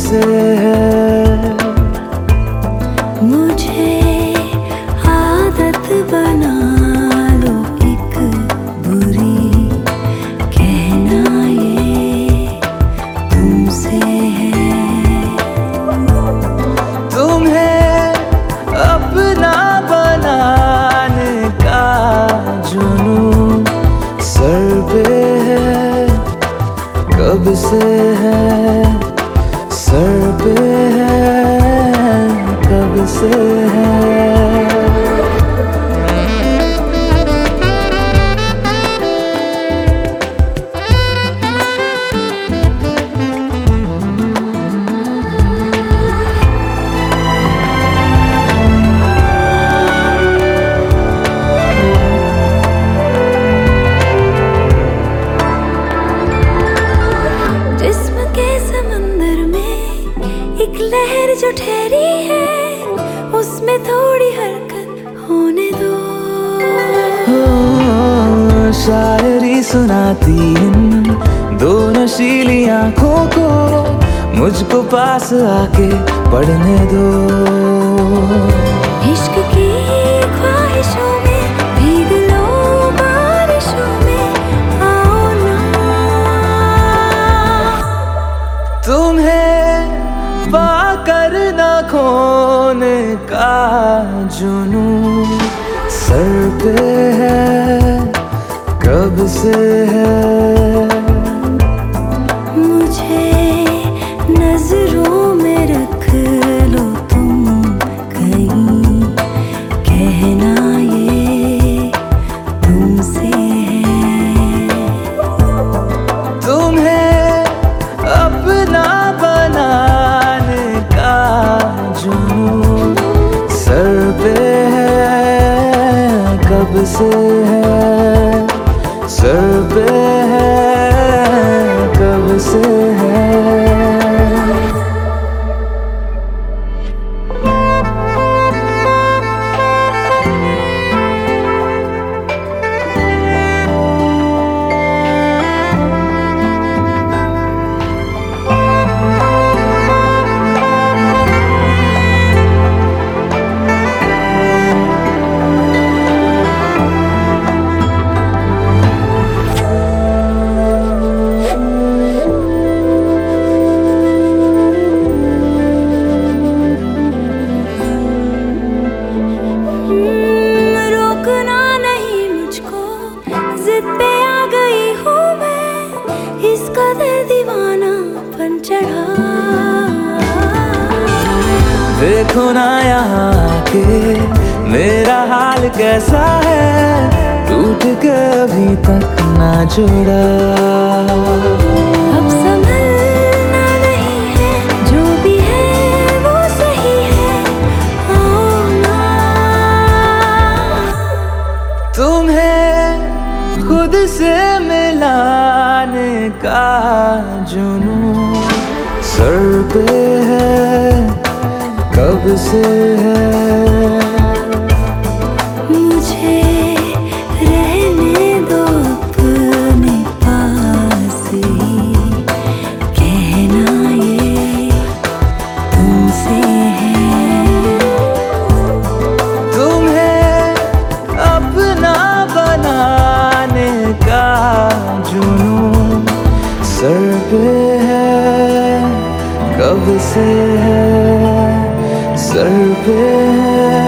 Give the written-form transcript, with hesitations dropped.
से है। मुझे आदत बना लो एक बुरी, कहना ये तुमसे है। तुम्हें अपना बनाने का जुनून सर पे है, कब से है, सर पे है, कब से है। जिस्म के समंदर में एक लहर जो ठहरी है, उसमें थोड़ी हरकत होने दो। शायरी सुनाती इन दो नशीली आंखों को, मुझको पास आके पढ़ने दो। इश्क की ख्वाहिशों में भीग लो बारिशों में, आओ ना। तुम्हें पाकर न खोने का जुनून सर पे है, कब से है। मुझे नजरों में रख लो तुम कहीं, कहना ये तुमसे है। तुम्हें अपना बनाने का जुनून सर पे है, कब से है, सर पे है, कब से है। रोकना नहीं मुझको, जिद पे आ गई हूँ मैं, इस कदर दीवानापन चढ़ा। देखो ना यहाँ के मेरा हाल कैसा है, टूट के अभी तक ना जुड़ा। अब संभलना नहीं है, जो भी है वो सही है, आओ ना। तुम्हें खुद से मिलाने का जुनून सर पे है, कब से है। मुझे रहने दो अपने पास ही, कहना ये तुमसे है। तुम्हें अपना बनाने का जुनून सर पे है, कब से है, सर पे है,